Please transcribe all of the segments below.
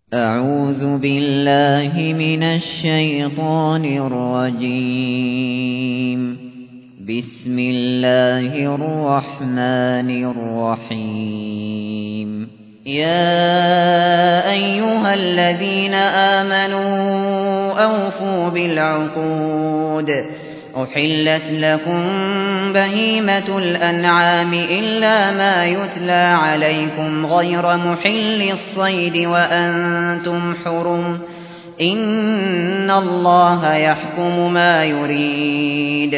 أعوذ بالله من الشيطان الرجيم. بسم الله الرحمن الرحيم. يا أيها الذين آمنوا أوفوا بالعقود. أحلت لكم بهيمة الأنعام إلا ما يتلى عليكم غير محل الصيد وأنتم حرم. إن الله يحكم ما يريد.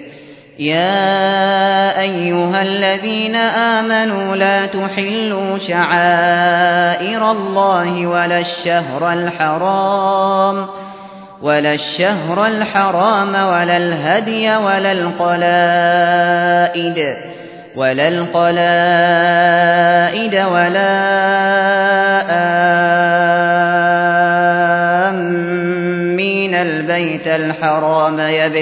يا أيها الذين آمنوا لا تحلوا شعائر الله ولا الشهر الحرام ولا الهدي ولا القلائد ولا آمين البيت الحرام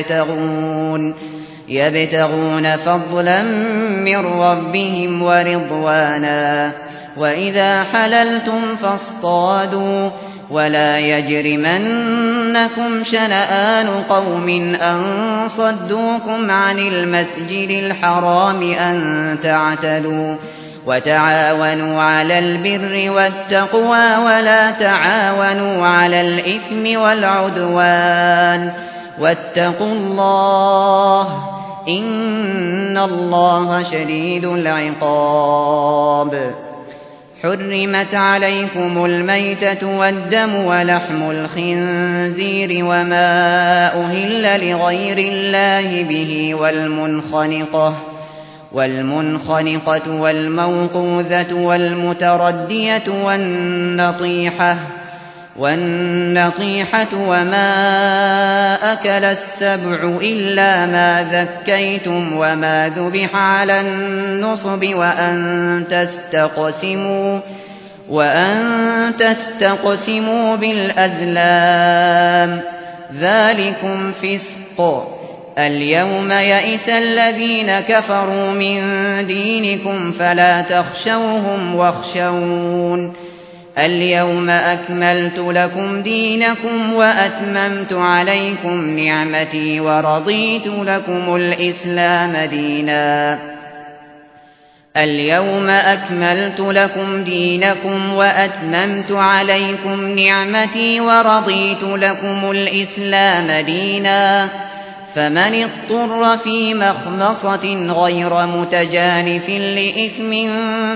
يبتغون فضلا من ربهم ورضوانا. وإذا حللتم فاصطادوا ولا يجرمنكم شنآن قوم أن صدوكم عن المسجد الحرام أن تعتدوا. وتعاونوا على البر والتقوى ولا تعاونوا على الإثم والعدوان. واتقوا الله إن الله شديد العقاب. حرمت عليكم الميتة والدم ولحم الخنزير وما أهل لغير الله به والمنخنقة والموقوذة والمتردية والنطيحة وما أكل السبع إلا ما ذكيتم وما ذبح على النصب وأن تستقسموا بالأزلام ذلكم فسق. اليوم يئس الذين كفروا من دينكم فلا تخشوهم واخشون. اليوم أكملت لكم دينكم وأتممت عليكم نعمتي ورضيت لكم الإسلام دينا. اليوم أكملت لكم دينكم وأتممت عليكم نعمتي ورضيت لكم الإسلام دينا. فمن اضطر في مخمصة غير متجانف لإثم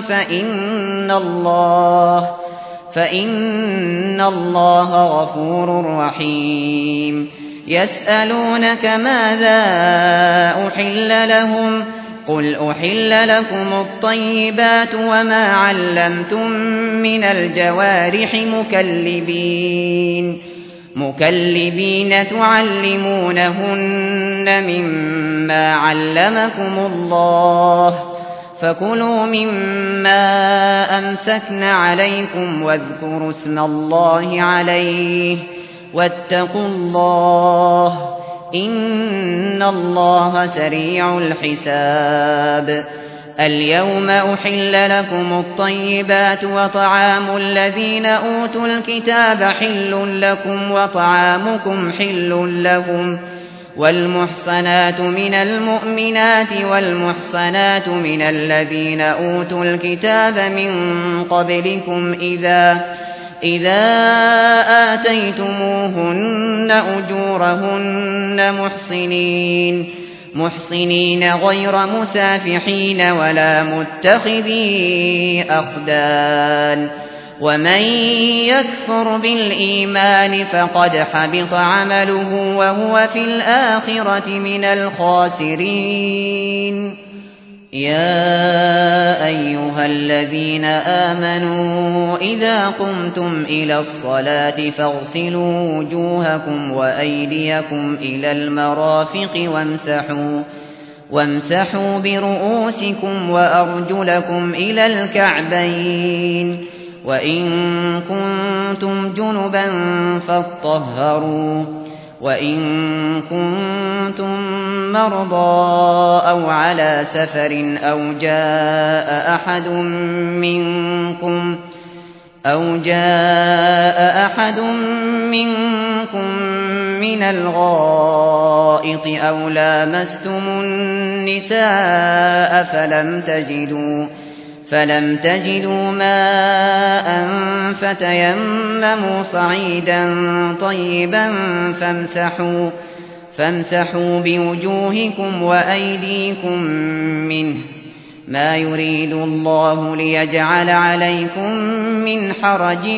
فإن الله غفور رحيم. يسألونك ماذا أحل لهم قل أحل لكم الطيبات وما علمتم من الجوارح مكلبين تعلمونهن مما علمكم الله. فكلوا مما أمسكن عليكم واذكروا اسم الله عليه واتقوا الله إن الله سريع الحساب. اليوم أحل لكم الطيبات وطعام الذين أوتوا الكتاب حل لكم وطعامكم حل لهم. والمحصنات من المؤمنات والمحصنات من الذين أوتوا الكتاب من قبلكم إذا آتيتموهن أجورهن محصنين غير مسافحين ولا متخذي أخدان. ومن يكفر بالإيمان فقد حبط عمله وهو في الآخرة من الخاسرين. يا أيها الذين آمنوا إذا قمتم إلى الصلاة فاغسلوا وجوهكم وأيديكم إلى المرافق وامسحوا برؤوسكم وأرجلكم إلى الكعبين. وإن كنتم جنبا فاطهروا. وإن كنتم مرضى أو على سفر أو جاء أحد منكم أو جاء أحد منكم من الغائط أو لامستم النساء فلم تجدوا ماء فتيمموا صعيدا طيبا فامسحوا بوجوهكم وأيديكم منه، ما يريد الله ليجعل عليكم من حرج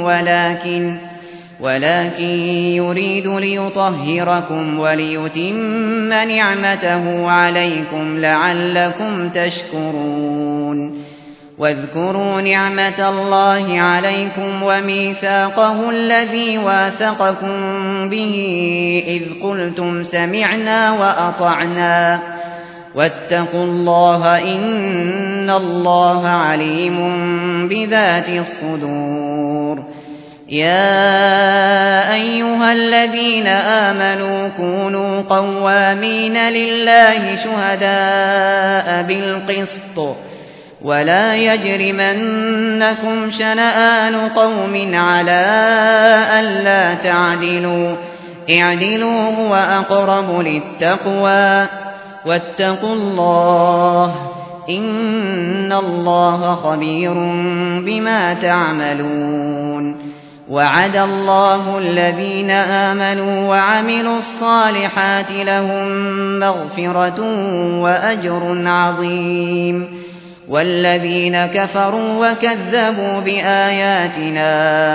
ولكن يريد ليطهركم وليتم نعمته عليكم لعلكم تشكرون. واذكروا نعمة الله عليكم وميثاقه الذي واثقكم به إذ قلتم سمعنا وأطعنا واتقوا الله إن الله عليم بذات الصدور. يا أيها الذين آمنوا كونوا قوامين لله شهداء بالقسط ولا يجرمنكم شنآن قوم على ألا تعدلوا، اعدلوا هو أقرب للتقوى، واتقوا الله إن الله خبير بما تعملون. وعد الله الذين آمنوا وعملوا الصالحات لهم مغفرة وأجر عظيم، والذين كفروا وكذبوا بآياتنا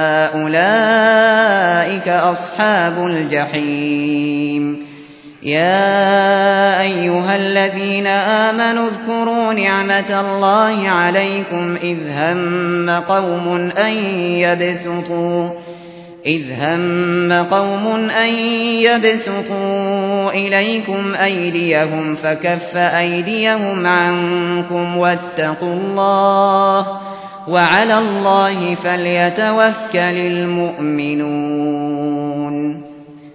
أولئك أصحاب الجحيم. يا أيها الذين آمنوا اذكروا نعمة الله عليكم إذ هم قوم أن يبسطوا إليكم أيديهم فكف أيديهم عنكم واتقوا الله وعلى الله فليتوكل المؤمنون.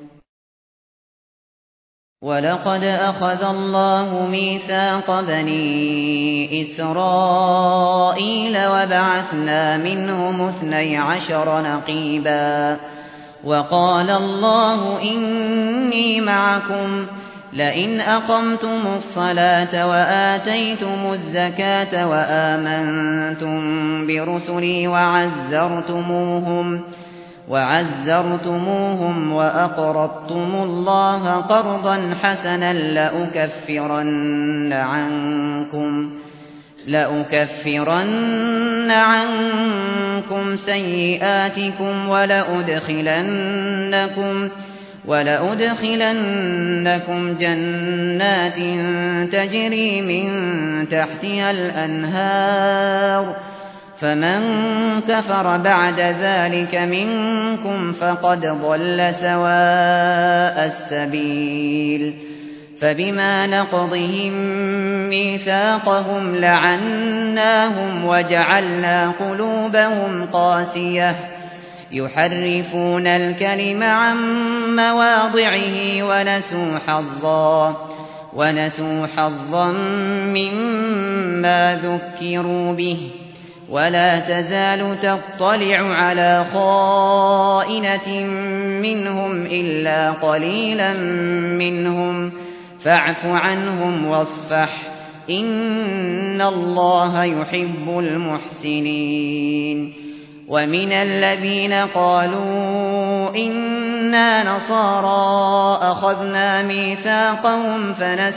ولقد أخذ الله ميثاق بني إسرائيل وبعثنا منهم 12 نقيبا، وقال الله إني معكم لئن أقمتم الصلاة وآتيتم الزكاة وآمنتم برسلي وعزرتموهم وأقرضتم الله قرضا حسنا لأكفرن عنكم سيئاتكم ولأدخلنكم جنات تجري من تحتها الأنهار، فمن كفر بعد ذلك منكم فقد ضل سواء السبيل. فبما نقضهم ميثاقهم لعناهم وجعلنا قلوبهم قاسية يحرفون الكلم عن مواضعه ونسوا حظا مما ذكروا به، ولا تزال تطلع على خائنة منهم إلا قليلا منهم، فاعف عنهم واصفح إن الله يحب المحسنين. ومن الذين قالوا إنا نصارى أخذنا ميثاقهم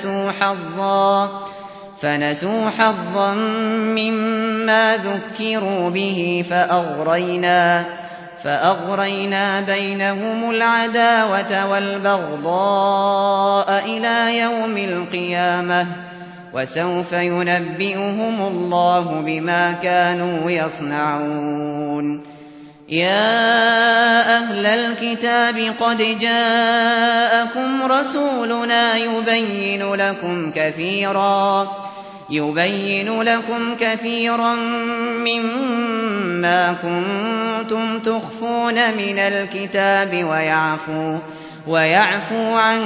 فنسوا حظا مما ذكروا به فأغرينا بينهم العداوة والبغضاء إلى يوم القيامة، وسوف ينبئهم الله بما كانوا يصنعون. يا أهل الكتاب قد جاءكم رسولنا يبين لكم كثيرا مما كنتم تخفون من الكتاب ويعفو عن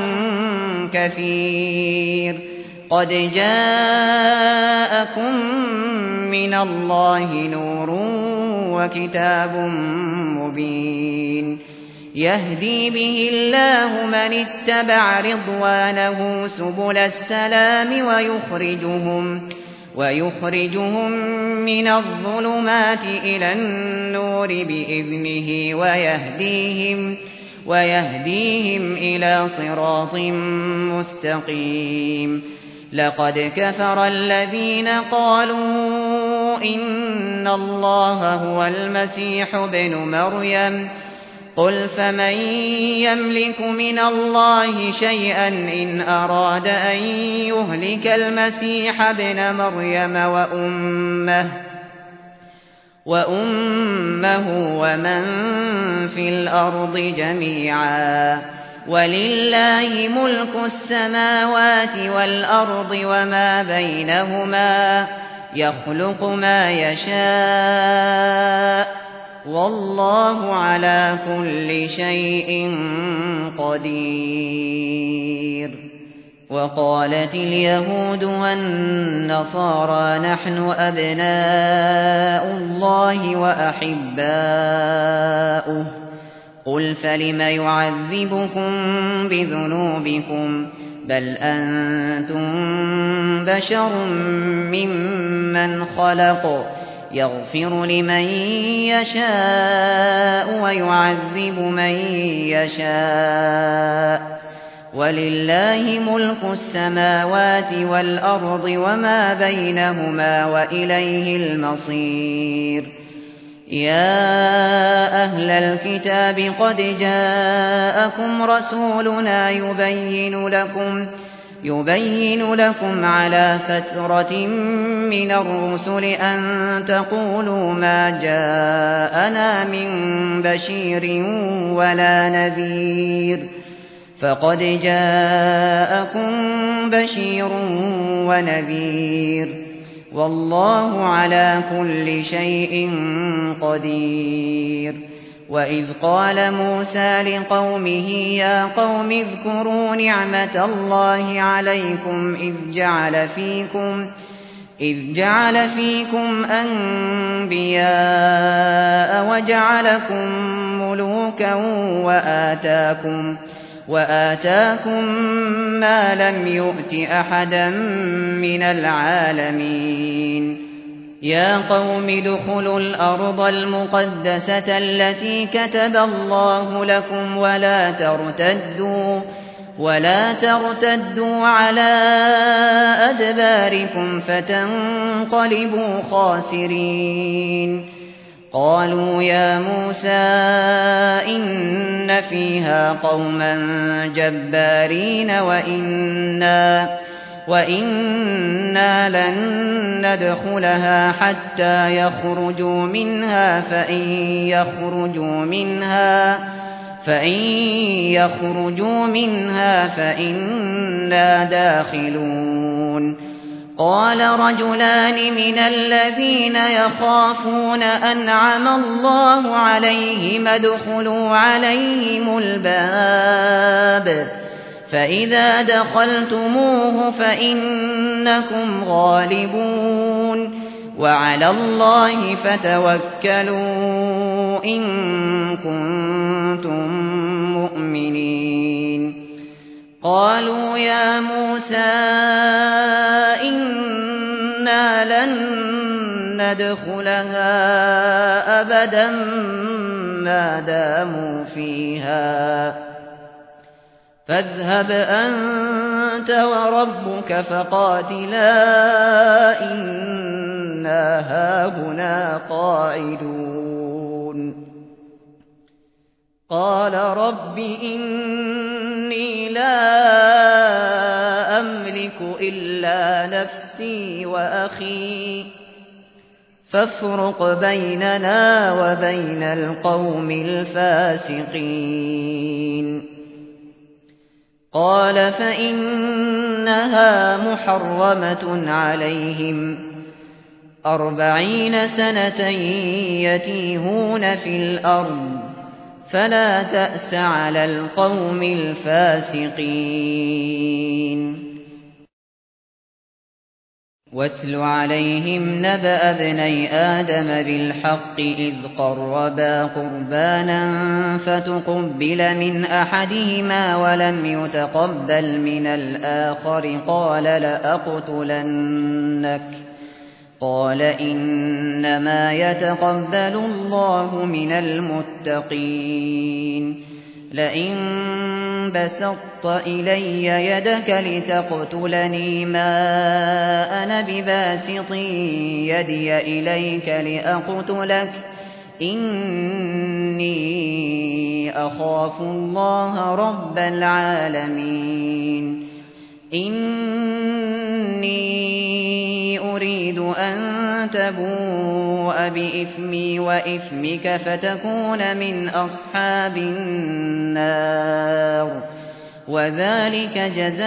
كثير. قد جاءكم من الله نور وكتاب مبين يهدي به الله من اتبع رضوانه سبل السلام ويخرجهم من الظلمات إلى النور بإذنه ويهديهم إلى صراط مستقيم لقد كفر الذين قالوا إن الله هو المسيح ابن مريم قل فمن يملك من الله شيئا إن أراد أن يهلك المسيح ابن مريم وأمه ومن في الأرض جميعا ولله ملك السماوات والأرض وما بينهما يخلق ما يشاء والله على كل شيء قدير وقالت اليهود والنصارى نحن أبناء الله وأحباؤه قل فلم يعذبكم بذنوبكم بل أنتم بشر ممن خلق يغفر لمن يشاء ويعذب من يشاء ولله ملك السماوات والأرض وما بينهما وإليه المصير يا أهل الكتاب قد جاءكم رسولنا يبين لكم على فترة من الرسل أن تقولوا ما جاءنا من بشير ولا نذير فقد جاءكم بشير ونذير والله على كل شيء قدير وإذ قال موسى لقومه يا قوم اذكروا نعمة الله عليكم إذ جعل فيكم أنبياء وجعلكم ملوكا وآتاكم ما لم يؤت أحدا من العالمين يا قوم ادخلوا الأرض المقدسة التي كتب الله لكم ولا ترتدوا على أدباركم فتنقلبوا خاسرين قالوا يا موسى إن فيها قوما جبارين وإنا لن ندخلها حتى يخرجوا منها فإن يخرجوا منها فإنا داخلون قال رجلان من الذين يخافون أنعم الله عليهم ادخلوا عليهم الباب فإذا دخلتموه فإنكم غالبون وعلى الله فتوكلوا إن كنتم مؤمنين قالوا يا موسى إنا لن ندخلها أبدا ما داموا فيها فاذهب أنت وربك فقاتلا إنا هاهنا قاعدون قال رب إني لا أملك إلا نفسي وأخي فافرق بيننا وبين القوم الفاسقين قال فإنها محرمة عليهم 40 سنة يتيهون في الأرض فلا تأس على القوم الفاسقين واتل عليهم نبأ ابني آدم بالحق إذ قربا قربانا فتقبل من أحدهما ولم يتقبل من الآخر قال لأقتلنك قال إنما يتقبل الله من المتقين لئن بسطت إلي يدك لتقتلني ما أنا بباسط يدي إليك لأقتلك إني أخاف الله رب العالمين إني أريد أن تبوء بإثمي وإثمك فتكون من أصحاب النار وذلك جزاء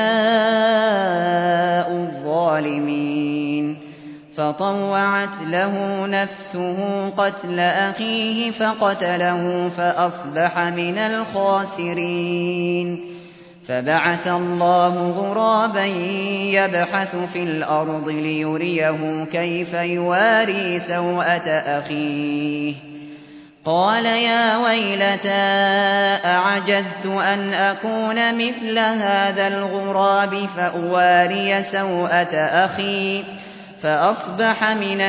الظالمين فطوعت له نفسه قتل أخيه فقتله فأصبح من الخاسرين فبعث الله غرابا يبحث في الأرض ليريه كيف يواري سوءة أخيه قال يا ويلتى أعجزت أن أكون مثل هذا الغراب فأواري سوءة أخي فأصبح من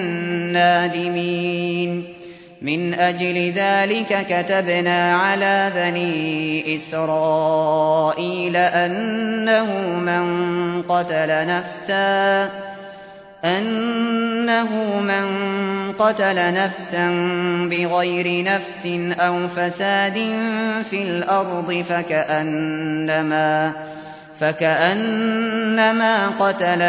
النادمين من أجل ذلك كتبنا على بني إسرائيل أنه من قتل نفسا بغير نفس أو فساد في الأرض فكأنما قتل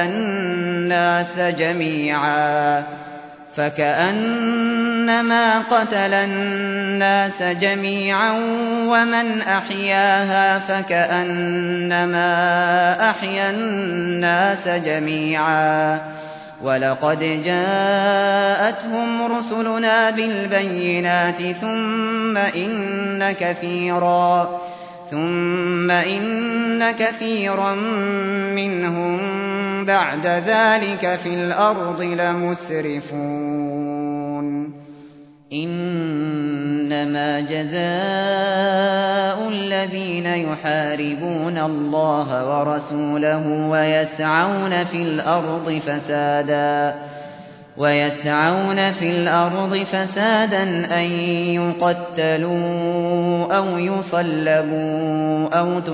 الناس جميعا ومن أحياها فكأنما أحيا الناس جميعا ولقد جاءتهم رسلنا بالبينات ثم إن كثيرا منهم بعد ذلك في الأرض لمسرفون إنما جزاء الذين يحاربون الله ورسوله ويسعون في الأرض فسادا أن يقتلوا أو يصلبوا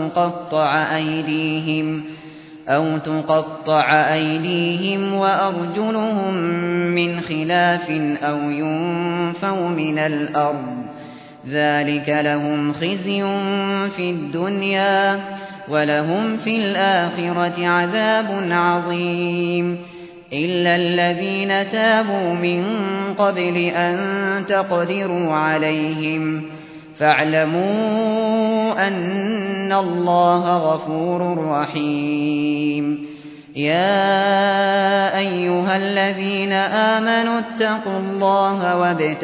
أو تقطع أيديهم وأرجلهم من خلاف أو ينفوا من الأرض ذلك لهم خزي في الدنيا ولهم في الآخرة عذاب عظيم إلا الذين تابوا من قبل أن تقدروا عليهم فاعلموا أن الله غفور رحيم يا أيها الذين آمنوا اتقوا الله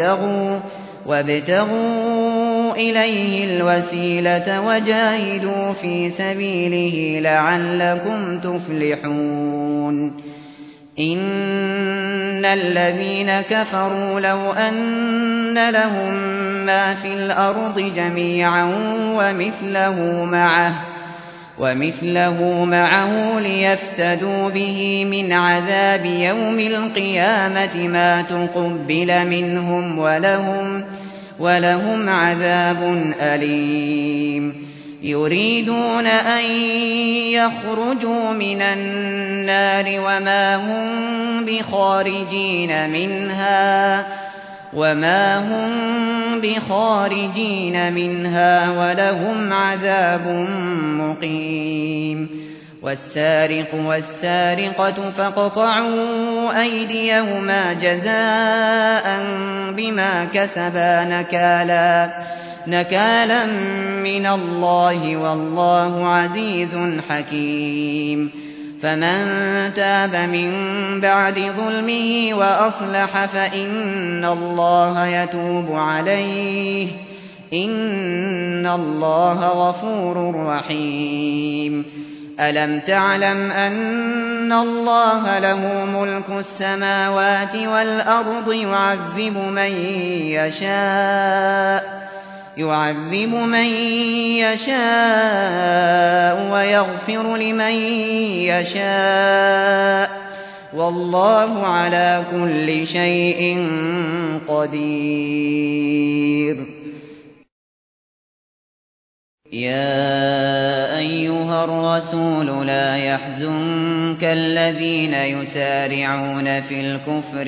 وابتغوا إليه الوسيلة وجاهدوا في سبيله لعلكم تفلحون إن الذين كفروا لو أن لهم ما في الأرض جميعا ومثله معه ليفتدوا به من عذاب يوم القيامة ما تقبل منهم ولهم عذاب أليم يريدون أن يخرجوا من النار وما هم بخارجين منها ولهم عذاب مقيم والسارق والسارقة فاقطعوا أيديهما جزاء بما كسبا نكالا من الله والله عزيز حكيم فمن تاب من بعد ظلمه وأصلح فإن الله يتوب عليه إن الله غفور رحيم ألم تعلم أن الله له ملك السماوات والأرض يعذب من يشاء ويغفر لمن يشاء والله على كل شيء قدير. يا أيها الرسول لا يحزنك الذين يسارعون في الكفر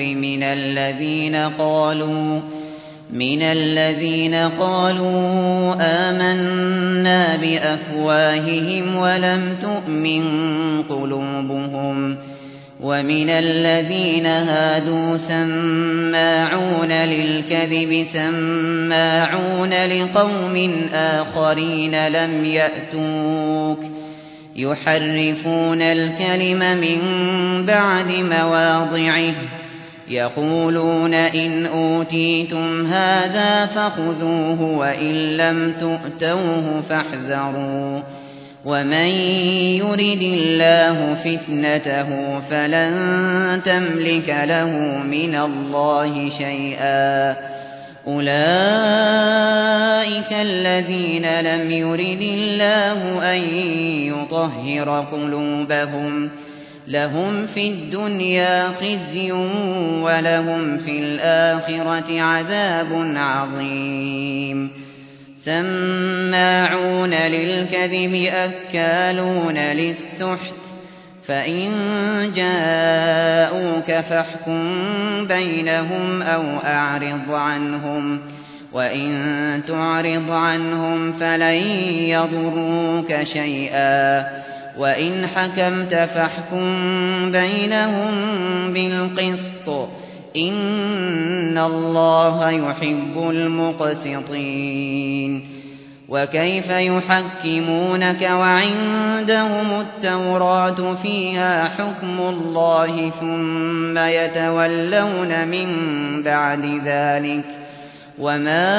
من الذين قالوا آمنا بأفواههم ولم تؤمن قلوبهم ومن الذين هادوا سماعون للكذب سماعون لقوم آخرين لم يأتوك يحرفون الكلم من بعد مواضعه يقولون إن أوتيتم هذا فخذوه وإن لم تؤتوه فاحذروا ومن يرد الله فتنته فلن تملك له من الله شيئا. أولئك الذين لم يرد الله أن يطهر قلوبهم لهم في الدنيا خزي ولهم في الآخرة عذاب عظيم. سماعون للكذب أكالون للسحت فإن جاءوك فاحكم بينهم أو أعرض عنهم وإن تعرض عنهم فلن يضروك شيئا وإن حكمت فاحكم بينهم بالقسط إن الله يحب المقسطين. وكيف يحكمونك وعندهم التوراة فيها حكم الله ثم يتولون من بعد ذلك وما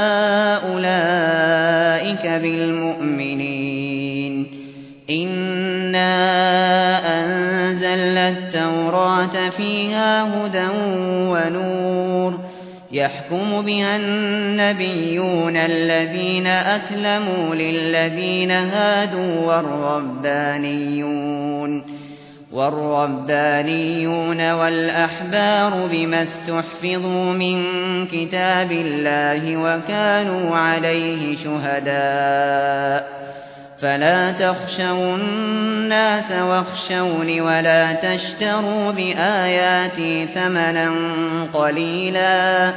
أولئك بالمؤمنين. إنا أنزلنا التوراة فيها هدى ونور يحكم بها النبيون الذين أسلموا للذين هادوا والربانيون والأحبار بما استحفظوا من كتاب الله وكانوا عليه شهداء فلا تخشوا الناس واخشوني ولا تشتروا بآياتي ثمنا قليلا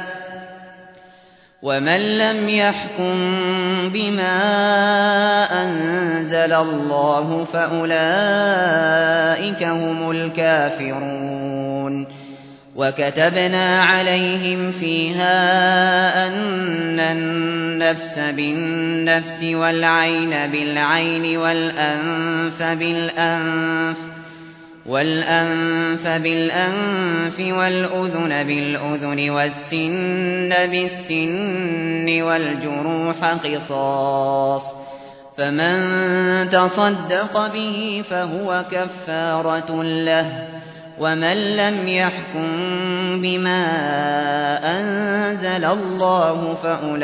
ومن لم يحكم بما أنزل الله فأولئك هم الكافرون. وكتبنا عليهم فيها أن النفس بالنفس والعين بالعين والأنف بالأنف والأذن بالأذن والسن بالسن والجروح قصاص فمن تصدق به فهو كفارة له ومن لم يحكم بما أنزل الله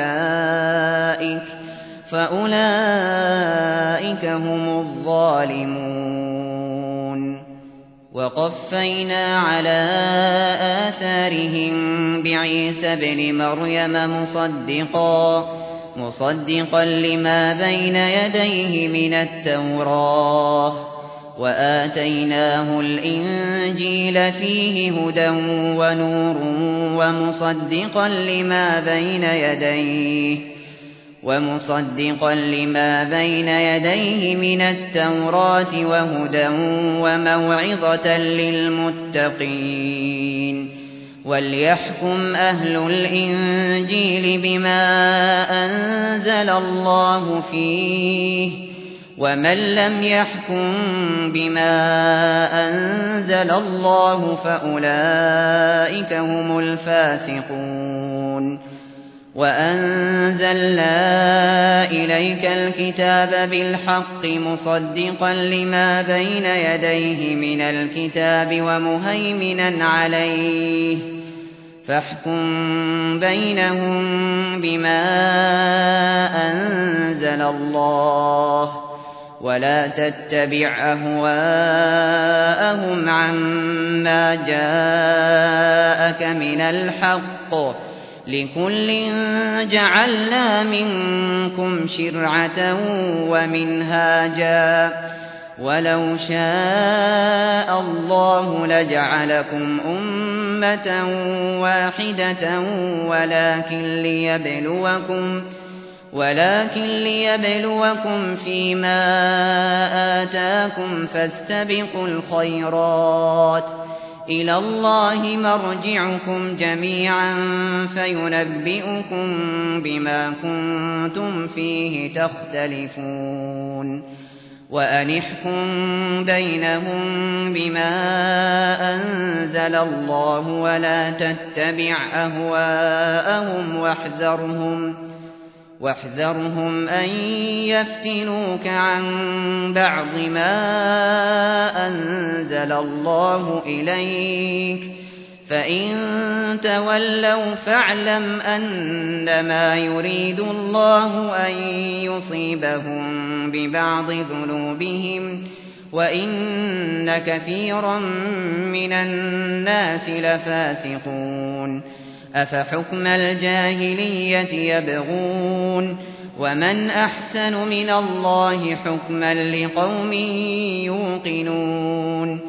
فأولئك هم الظالمون. وقفينا على آثارهم بعيسى ابن مريم مصدقا لما بين يديه من التوراة وآتيناه الإنجيل فيه هدى ونور ومصدقا لما بين يديه من التوراة وهدى وموعظة للمتقين. وليحكم أهل الإنجيل بما أنزل الله فيه ومن لم يحكم بما أنزل الله فأولئك هم الفاسقون. وأنزلنا إليك الكتاب بالحق مصدقا لما بين يديه من الكتاب ومهيمنا عليه فاحكم بينهم بما أنزل الله ولا تتبع أهواءهم عما جاءك من الحق لكل جعلنا منكم شرعة ومنهاجا ولو شاء الله لجعلكم أمة واحدة ولكن ليبلوكم فيما آتاكم فاستبقوا الخيرات إلى الله مرجعكم جميعا فينبئكم بما كنتم فيه تختلفون وأن احكم بينهم بما أنزل الله ولا تتبع أهواءهم واحذرهم أن يفتنوك عن بعض ما أنزل الله إليك فإن تولوا فاعلم أنما يريد الله أن يصيبهم ببعض ذنوبهم وإن كثيرا من الناس لفاسقون أفحكم الجاهلية يبغون ومن أحسن من الله حكما لقوم يوقنون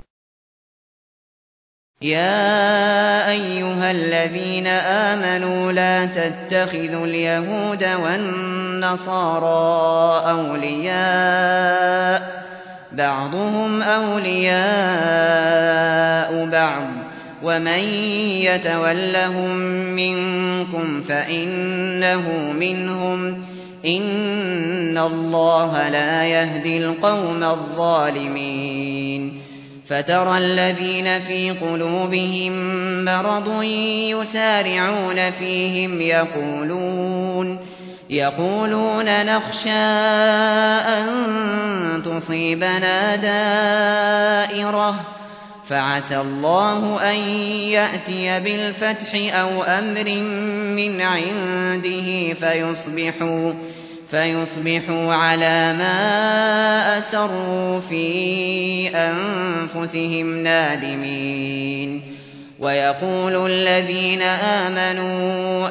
يا أيها الذين آمنوا لا تتخذوا اليهود والنصارى أولياء بعضهم أولياء بعض ومن يتولهم منكم فإنه منهم إن الله لا يهدي القوم الظالمين فترى الذين في قلوبهم مرض يسارعون فيهم يقولون نخشى أن تصيبنا دائرة فعسى الله أن يأتي بالفتح أو أمر من عنده فيصبحوا على ما أسروا في أنفسهم نادمين ويقول الذين آمنوا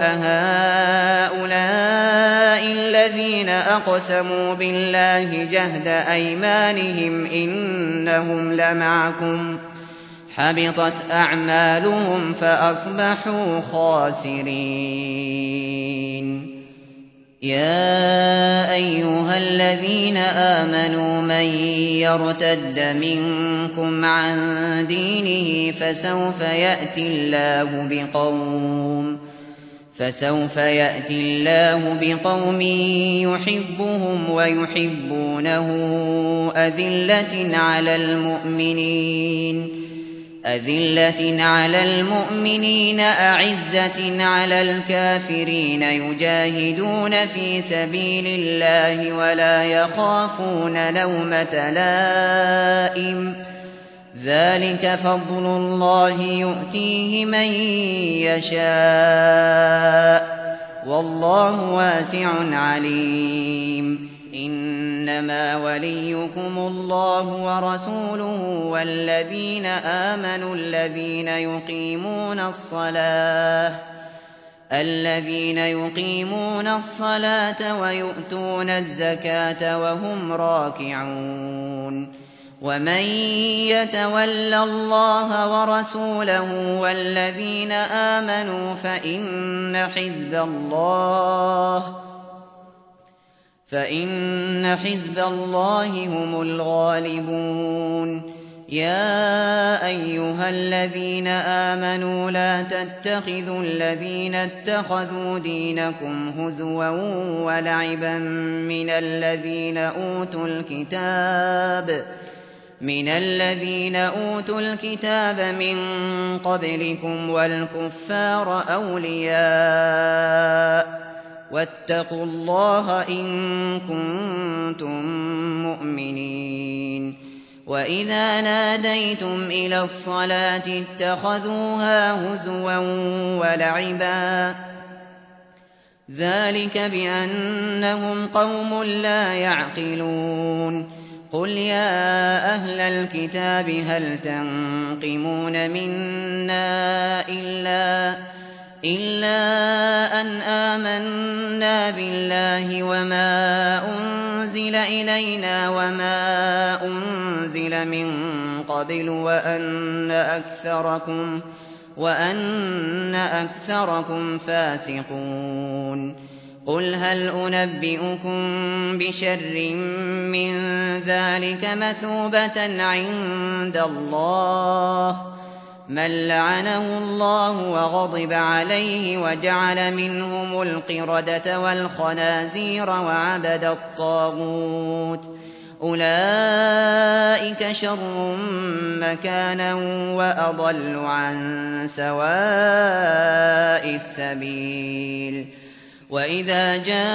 أهؤلاء الذين أقسموا بالله جهد أيمانهم إنهم لمعكم حبطت أعمالهم فأصبحوا خاسرين يا أيها الذين آمنوا من يرتد منكم عن دينه فسوف يأتي الله بقوم يحبهم ويحبونه أذلة على المؤمنين أعزة على الكافرين يجاهدون في سبيل الله ولا يخافون لومة لائم ذلك فضل الله يؤتيه من يشاء والله واسع عليم إنما وليكم الله ورسوله والذين آمنوا الذين يقيمون الصلاة ويؤتون الزكاة وهم راكعون ومن يتول الله ورسوله والذين آمنوا فإن حزب الله هم الغالبون يا أيها الذين آمنوا لا تتخذوا الذين اتخذوا دينكم هزوا من الذين أوتوا الكتاب من قبلكم والكفار أولياء واتقوا الله إن كنتم مؤمنين وإذا ناديتم إلى الصلاة اتخذوها هزوا ولعبا ذلك بأنهم قوم لا يعقلون قل يا أهل الكتاب هل تنقمون منا إلا أن آمنا بالله وما أنزل إلينا وما أنزل من قبل وأن أكثركم فاسقون قل هل أنبئكم بشر من ذلك مثوبة عند الله من لعنه الله وغضب عليه وجعل منهم القردة والخنازير وعبد الطاغوت أولئك شر مكانا وأضل عن سواء السبيل وإذا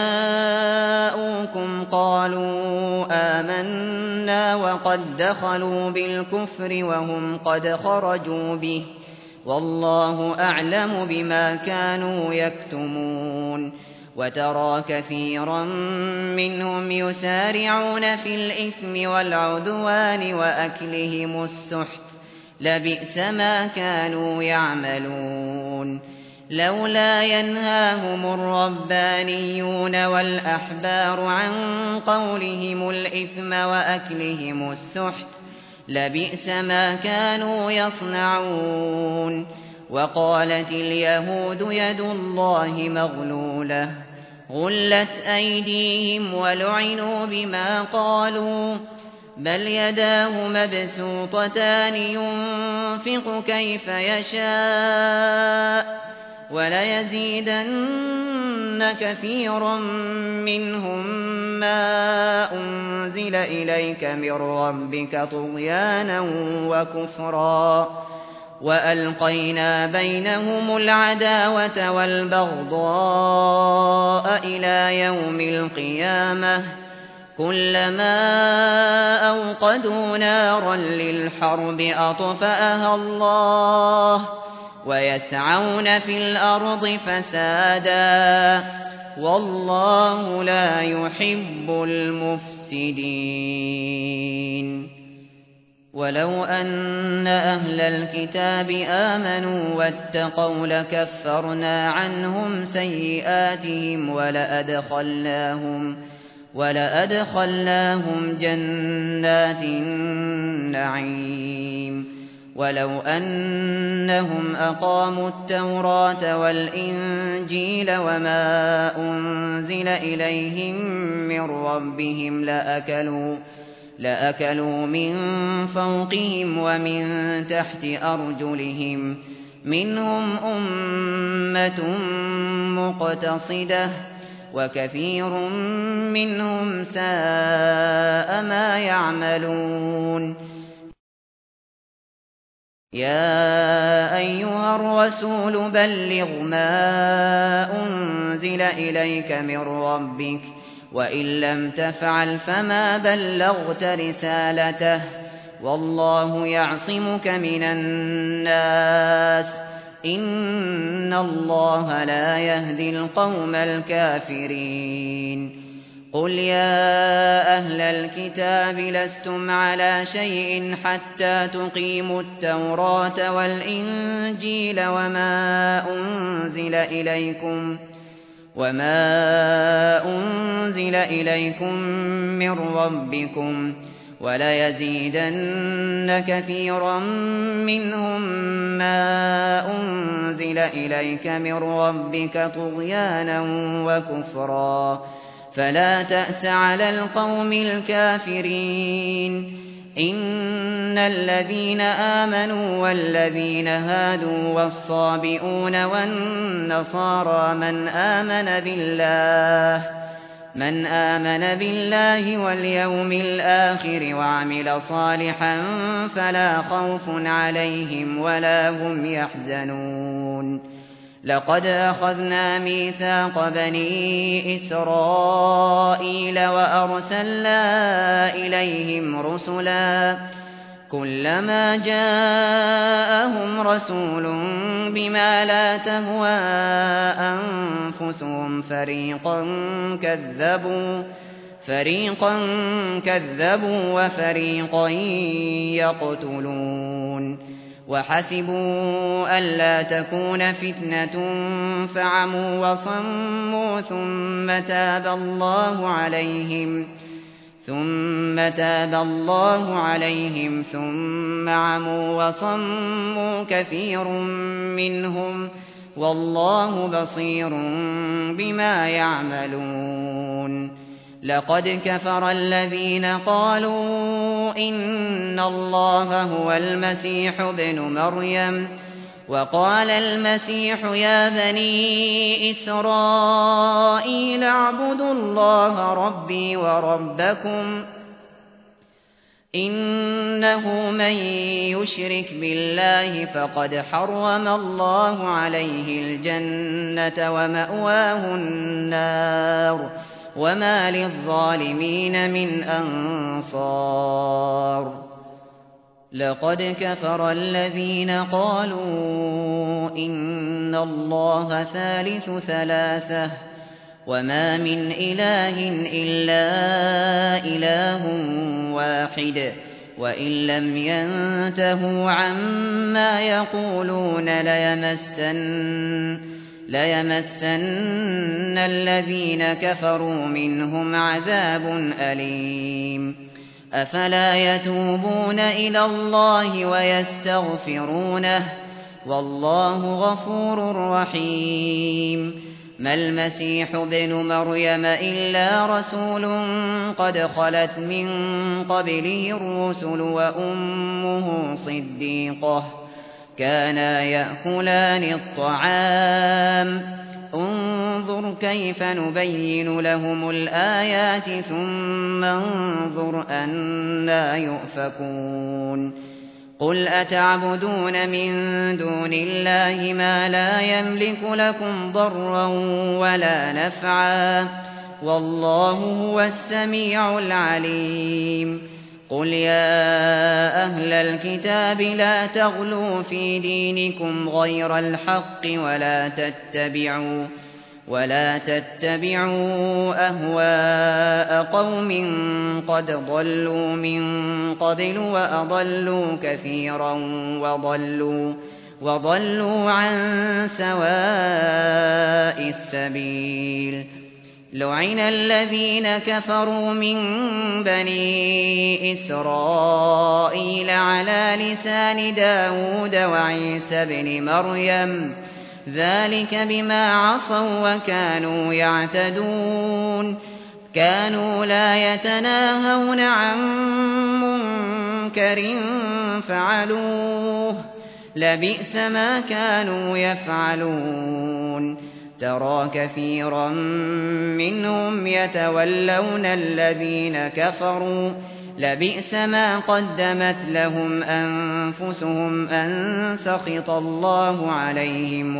جاءوكم قالوا آمنا وقد دخلوا بالكفر وهم قد خرجوا به والله أعلم بما كانوا يكتمون وترى كثيرا منهم يسارعون في الإثم والعدوان وأكلهم السحت لبئس ما كانوا يعملون لولا ينهاهم الربانيون والأحبار عن قولهم الإثم وأكلهم السحت لبئس ما كانوا يصنعون وقالت اليهود يد الله مغلولة غلت أيديهم ولعنوا بما قالوا بل يداه مبسوطتان ينفق كيف يشاء وليزيدن كثيرا منهم ما أنزل إليك من ربك طغيانا وكفرا وألقينا بينهم العداوة والبغضاء إلى يوم القيامة كلما أوقدوا نارا للحرب أطفأها الله ويسعون في الأرض فسادا والله لا يحب المفسدين ولو أن أهل الكتاب آمنوا واتقوا لكفرنا عنهم سيئاتهم ولأدخلناهم جنات النعيم ولو أنهم أقاموا التوراة والإنجيل وما أنزل إليهم من ربهم لأكلوا من فوقهم ومن تحت أرجلهم منهم أمة مقتصدة وكثير منهم ساء ما يعملون يا أيها الرسول بلغ ما أنزل إليك من ربك وإن لم تفعل فما بلغت رسالته والله يعصمك من الناس إن الله لا يهدي القوم الكافرين قل يا أهل الكتاب لستم على شيء حتى تقيموا التوراة والإنجيل وما أنزل إليكم من ربكم وليزيدن كثيرا منهم ما أنزل إليك من ربك طغيانا وكفرا فلا تأس على القوم الكافرين إن الذين آمنوا والذين هادوا والصابئون والنصارى من آمن من آمن بالله واليوم الآخر وعمل صالحا فلا خوف عليهم ولا هم يحزنون لقد أخذنا ميثاق بني إسرائيل وأرسلنا إليهم رسلا كلما جاءهم رسول بما لا تهوى أنفسهم فريقا كذبوا وفريقا يقتلون وحسبوا ألا تكون فتنة فعموا وصموا ثم تاب الله عليهم ثم عموا وصموا كثير منهم والله بصير بما يعملون لقد كفر الذين قالوا إن الله هو المسيح ابن مريم وقال المسيح يا بني إسرائيل اعبدوا الله ربي وربكم إنه من يشرك بالله فقد حرم الله عليه الجنة ومأواه النار وما للظالمين من أنصار لقد كفر الذين قالوا إن الله ثالث ثلاثة وما من إله إلا إله واحد وإن لم ينتهوا عما يقولون ليمسن الذين كفروا منهم عذاب أليم أفلا يتوبون إلى الله ويستغفرونه والله غفور رحيم ما المسيح ابن مريم إلا رسول قد خلت من قبله الرسل وأمه صديقة كانا يأكلان الطعام انظر كيف نبين لهم الآيات ثم انظر أنى يؤفكون قل أتعبدون من دون الله ما لا يملك لكم ضرا ولا نفعا والله هو السميع العليم قل يا أهل الكتاب لا تغلوا في دينكم غير الحق ولا تتبعوا أهواء قوم قد ضلوا من قبل وأضلوا كثيرا وضلوا عن سواء السبيل لعن الذين كفروا من بني إسرائيل على لسان داود وعيسى بن مريم ذلك بما عصوا وكانوا يعتدون كانوا لا يتناهون عن منكر فعلوه لبئس ما كانوا يفعلون ترى كثيرا منهم يتولون الذين كفروا لبئس ما قدمت لهم أنفسهم أن سخط الله عليهم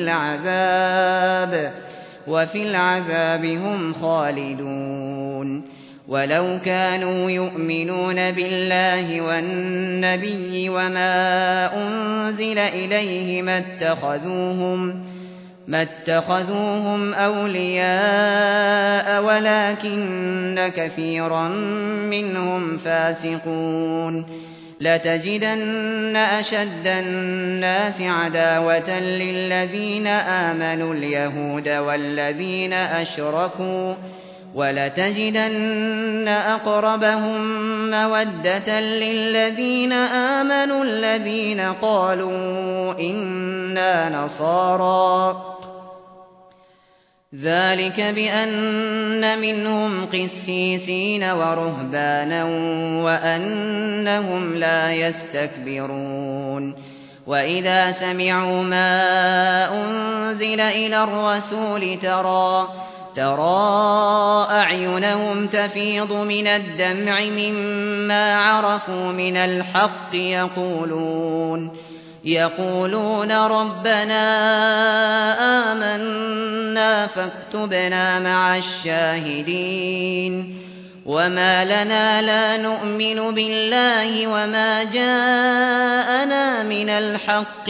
وفي العذاب هم خالدون ولو كانوا يؤمنون بالله والنبي وما أنزل إليه ما اتخذوهم أولياء ولكن كثيرا منهم فاسقون لتجدن أشد الناس عداوة للذين آمنوا اليهود والذين أشركوا ولتجدن أقربهم مودة للذين آمنوا الذين قالوا إنا نصارى ذلك بأن منهم قسيسين ورهبانا وأنهم لا يستكبرون وإذا سمعوا ما أنزل إلى الرسول ترى أعينهم تفيض من الدمع مما عرفوا من الحق يقولون ربنا آمنا فاكتبنا مع الشاهدين وما لنا لا نؤمن بالله وما جاءنا من الحق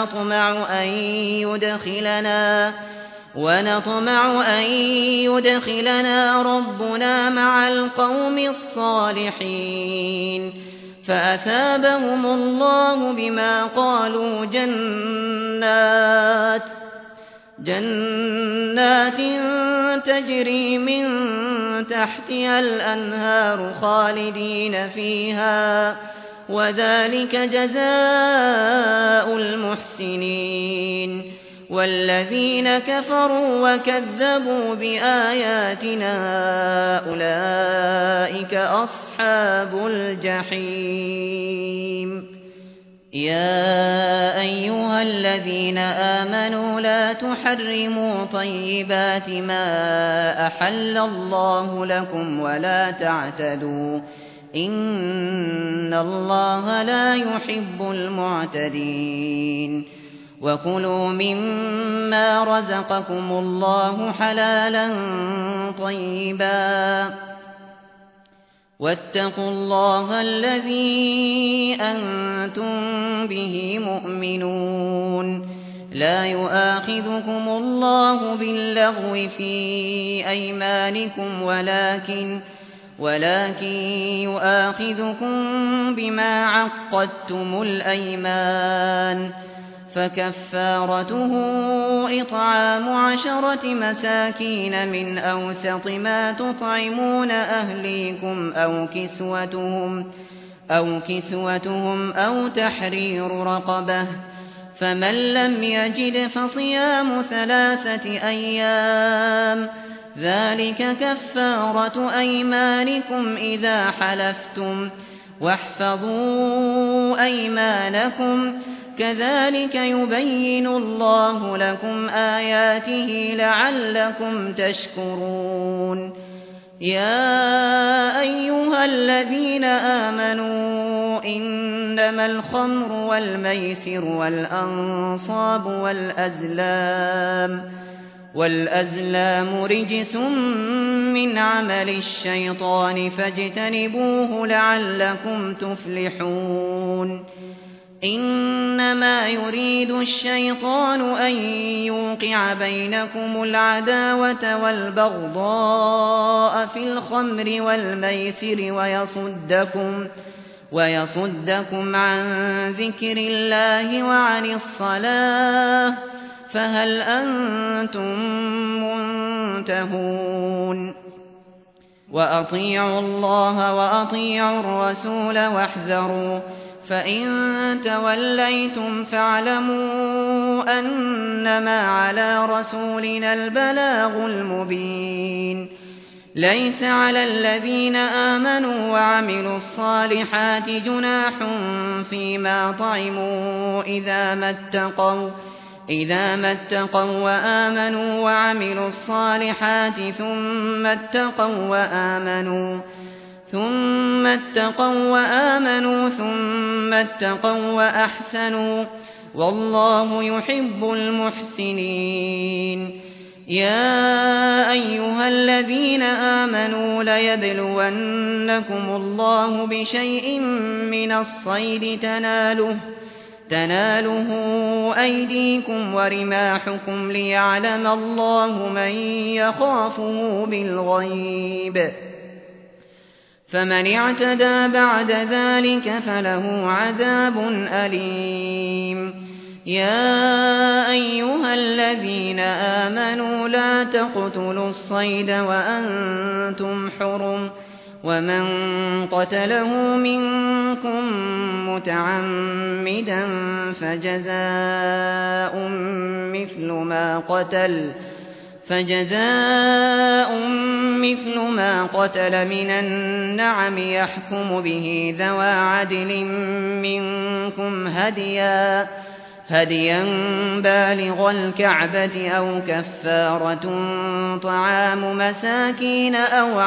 ونطمع أن يدخلنا ربنا مع القوم الصالحين فأثابهم الله بما قالوا جنات تجري من تحتها الأنهار خالدين فيها وذلك جزاء المحسنين والذين كفروا وكذبوا بآياتنا أولئك أصحاب الجحيم يا أيها الذين آمنوا لا تحرموا طيبات ما أحل الله لكم ولا تعتدوا إن الله لا يحب المعتدين وكلوا مما رزقكم الله حلالا طيبا واتقوا الله الذي أنتم به مؤمنون لا يؤاخذكم الله باللغو في أيمانكم ولكن يؤاخذكم بما عقدتم الأيمان فكفارته إطعام 10 مساكين من أوسط ما تطعمون أهليكم أو كسوتهم أو تحرير رقبة فمن لم يجد فصيام 3 أيام ذلك كفارة أيمانكم إذا حلفتم واحفظوا أيمانكم كذلك يبين الله لكم آياته لعلكم تشكرون يا أيها الذين آمنوا إنما الخمر والميسر والأنصاب والأزلام رجس من عمل الشيطان فاجتنبوه لعلكم تفلحون إنما يريد الشيطان أن يوقع بينكم العداوة والبغضاء في الخمر والميسر ويصدكم عن ذكر الله وعن الصلاة فهل أنتم منتهون وأطيعوا الله وأطيعوا الرسول واحذروا فإن توليتم فاعلموا أنما على رسولنا البلاغ المبين ليس على الذين آمنوا وعملوا الصالحات جناح فيما طعموا إذا ما اتقوا وآمنوا وعملوا الصالحات ثم اتقوا وآمنوا ثم اتقوا وأحسنوا والله يحب المحسنين يا أيها الذين آمنوا ليبلونكم الله بشيء من الصيد تناله أيديكم ورماحكم ليعلم الله من يخافه بالغيب فمن اعتدى بعد ذلك فله عذاب أليم يا أيها الذين آمنوا لا تقتلوا الصيد وأنتم حرم ومن قتله منكم متعمدا فجزاء مثل ما قتل من النعم يحكم به ذوى عدل منكم هديا بالغ الكعبة أو كفارة طعام مساكين أو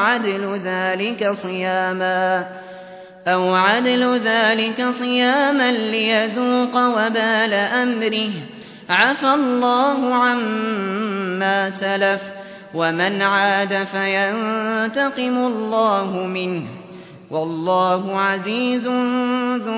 عدل ذلك صياما ليذوق وبال أمره عفى الله عما سلف ومن عاد فينتقم الله منه والله عزيز ذو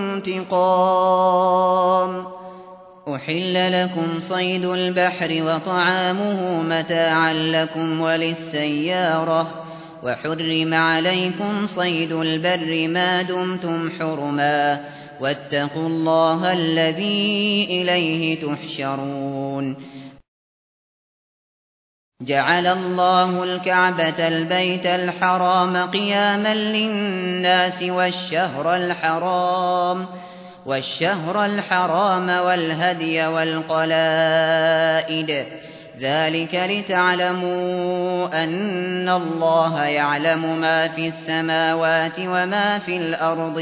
انتقام. أحل لكم صيد البحر وطعامه متاعا لكم وللسيارة وحرم عليكم صيد البر ما دمتم حرما واتقوا الله الذي إليه تحشرون. جعل الله الكعبة البيت الحرام قياما للناس والشهر الحرام والهدي والقلائد ذلك لتعلموا أن الله يعلم ما في السماوات وما في الأرض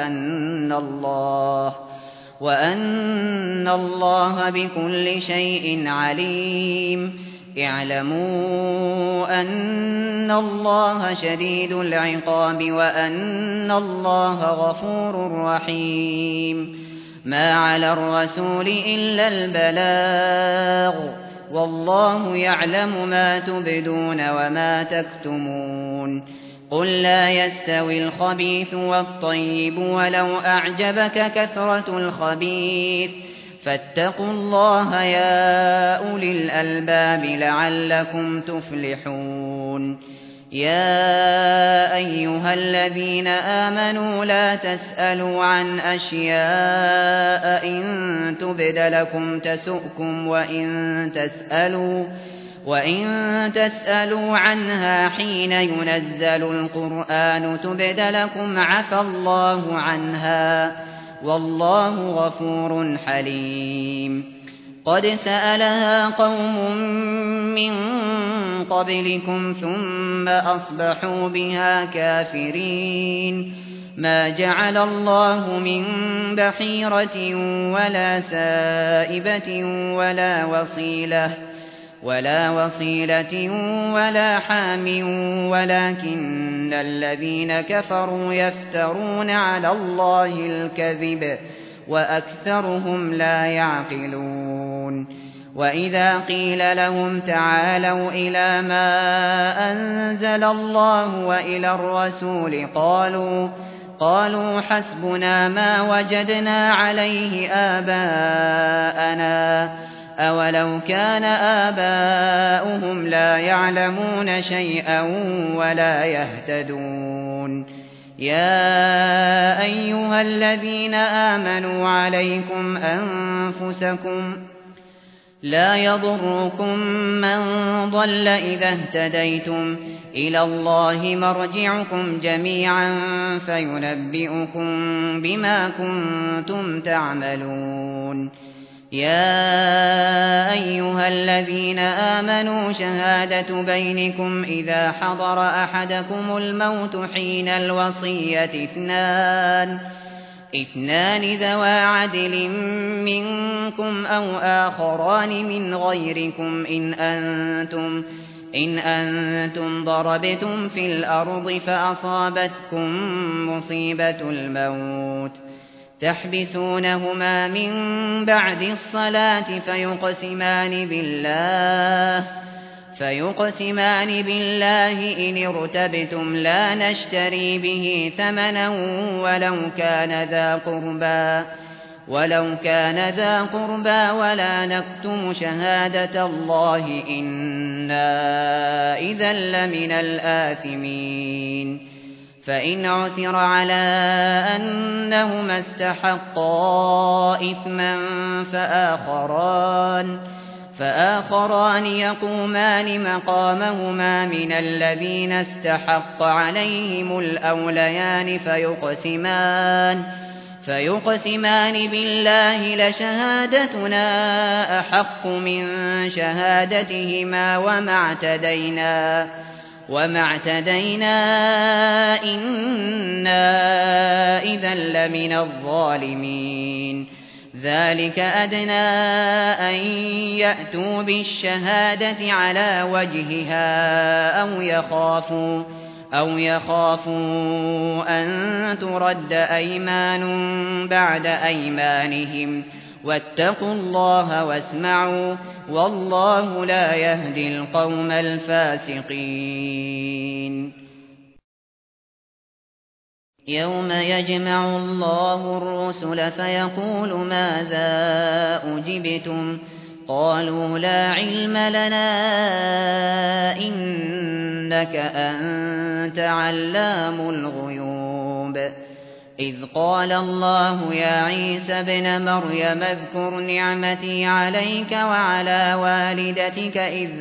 وأن الله بكل شيء عليم. اعلموا أن الله شديد العقاب وأن الله غفور رحيم. ما على الرسول إلا البلاغ والله يعلم ما تبدون وما تكتمون. قل لا يستوي الخبيث والطيب ولو أعجبك كثرة الخبيث فاتقوا الله يا أولي الألباب لعلكم تفلحون. يا أيها الذين آمنوا لا تسألوا عن أشياء إن تبد لكم تسؤكم وإن تسألوا عنها حين ينزل القرآن تبد لكم عفى الله عنها والله غفور حليم. قد سألها قوم من قبلكم ثم أصبحوا بها كافرين. ما جعل الله من بحيرة ولا سائبة ولا وصيلة ولا حام ولكن الذين كفروا يفترون على الله الكذب وأكثرهم لا يعقلون. وإذا قيل لهم تعالوا إلى ما أنزل الله وإلى الرسول قالوا حسبنا ما وجدنا عليه آباءنا أولو كان آباؤهم لا يعلمون شيئا ولا يهتدون. يا أيها الذين آمنوا عليكم أنفسكم لا يضركم من ضل إذا اهتديتم إلى الله مرجعكم جميعا فينبئكم بما كنتم تعملون. يا أيها الذين آمنوا شهادة بينكم إذا حضر أحدكم الموت حين الوصية اثنان ذوى عدل منكم أو آخران من غيركم إن أنتم ضربتم في الأرض فأصابتكم مصيبة الموت تحبسونهما من بعد الصلاة فيقسمان بالله إن ارتبتم لا نشتري به ثمنا ولو كان ذا قربى ولا نكتم شهادة الله إنا إذا لمن الآثمين. فإن عثر على أنهما استحقا إثما فآخران يقومان مقامهما من الذين استحق عليهم الأوليان فيقسمان بالله لشهادتنا أحق من شهادتهما وما اعتدينا إنا إذا لمن الظالمين. ذلك أدنى أن يأتوا بالشهادة على وجهها أو يخافوا أن ترد أيمان بعد أيمانهم واتقوا الله واسمعوا والله لا يهدي القوم الفاسقين يوم يجمع الله الرسل فيقول ماذا أجبتم قالوا لا علم لنا إنك أنت علام الغيوب إذ قال الله يا عيسى ابن مريم اذكر نعمتي عليك وعلى والدتك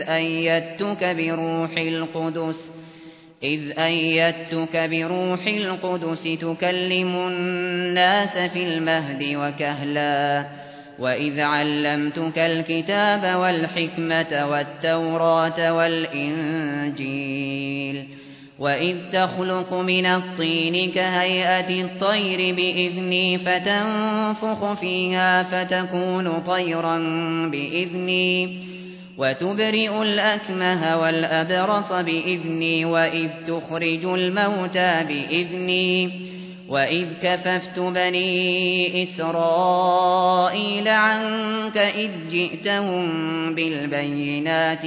إذ أيدتك بروح القدس تكلم الناس في المهد وكهلا وإذ علمتك الكتاب والحكمة والتوراة والإنجيل وإذ تخلق من الطين كهيئة الطير بإذني فتنفخ فيها فتكون طيرا بإذني وتبرئ الأكمه والأبرص بإذني وإذ تخرج الموتى بإذني وإذ كففت بني إسرائيل عنك إذ جئتهم بالبينات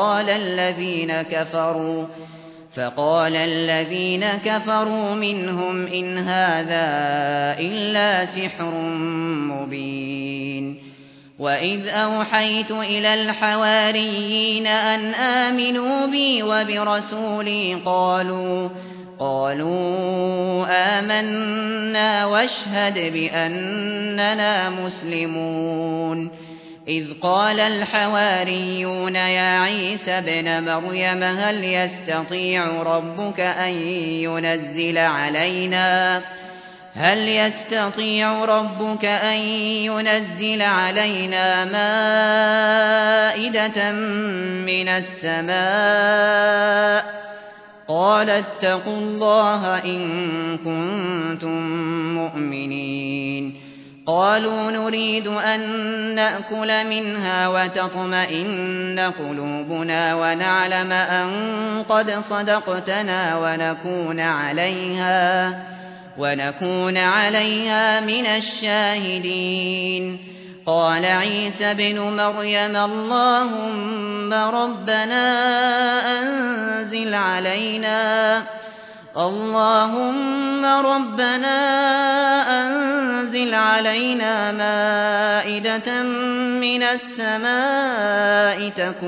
فقال الذين كفروا منهم إن هذا إلا سحر مبين وإذ أوحيت إلى الحواريين أن آمنوا بي وبرسولي قالوا آمنا واشهد بأننا مسلمون إذ قال الحواريون يا عيسى ابن مريم هل يستطيع ربك أن ينزل علينا مائدة من السماء قال اتقوا الله إن كنتم مؤمنين قالوا نريد أن نأكل منها وتطمئن قلوبنا ونعلم أن قد صدقتنا ونكون عليها من الشاهدين قال عيسى ابن مريم اللهم ربنا أنزل علينا مائدة من السماء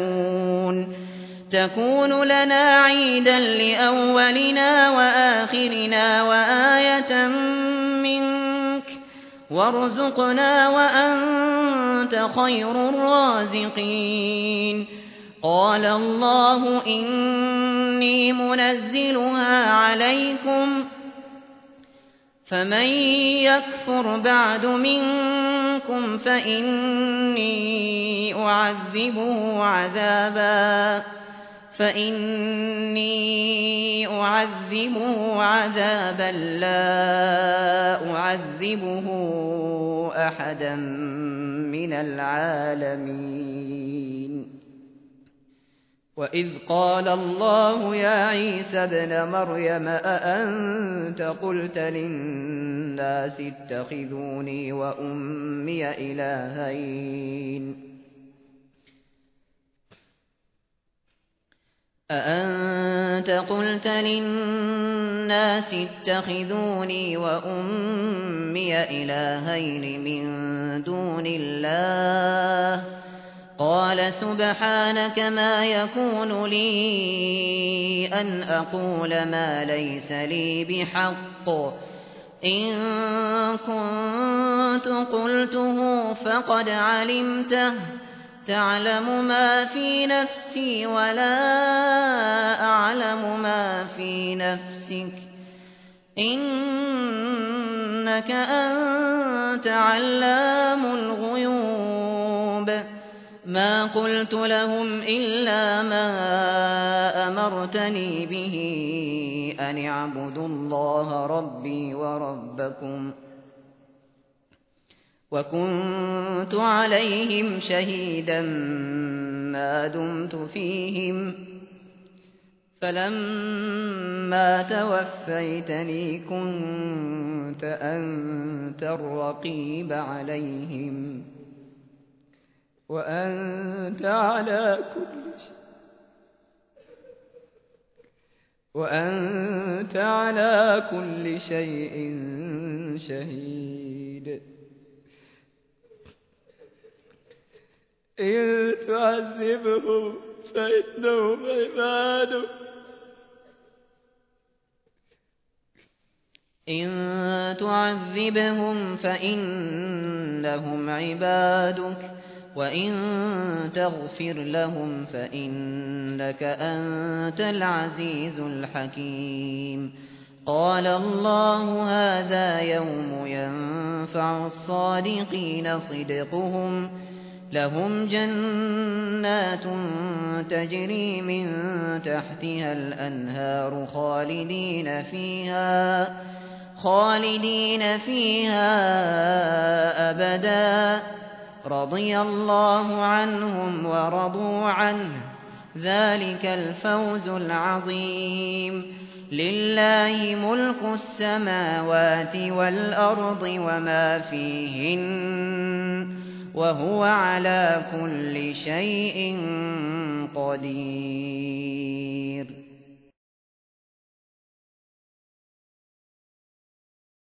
تكون لنا عيدا لأولنا وآخرنا وآية منك وارزقنا وأنت خير الرازقين قال الله إني منزلها عليكم فمن يكفر بعد منكم فإني أعذبه عذابا لا أعذبه أحدا من العالمين وإذ قال الله يا عيسى ابن مريم أأنت قلت للناس اتخذوني وأمي إلهين من دون الله قال سبحانك ما يكون لي أن أقول ما ليس لي بحق إن كنت قلته فقد علمته تعلم ما في نفسي ولا أعلم ما في نفسك إنك أنت علام الغيوب ما قلت لهم إلا ما أمرتني به أن اعبدوا الله ربي وربكم وكنت عليهم شهيدا ما دمت فيهم فلما توفيتني كنت أنت الرقيب عليهم وأنت على كل شيء شهيد إن تعذبهم فإنهم عبادك وإن تغفر لهم فإنك أنت العزيز الحكيم قال الله هذا يوم ينفع الصادقين صدقهم لهم جنات تجري من تحتها الأنهار خالدين فيها أبدا رضي الله عنهم ورضوا عنه ذلك الفوز العظيم لله ملك السماوات والأرض وما فيهن وهو على كل شيء قدير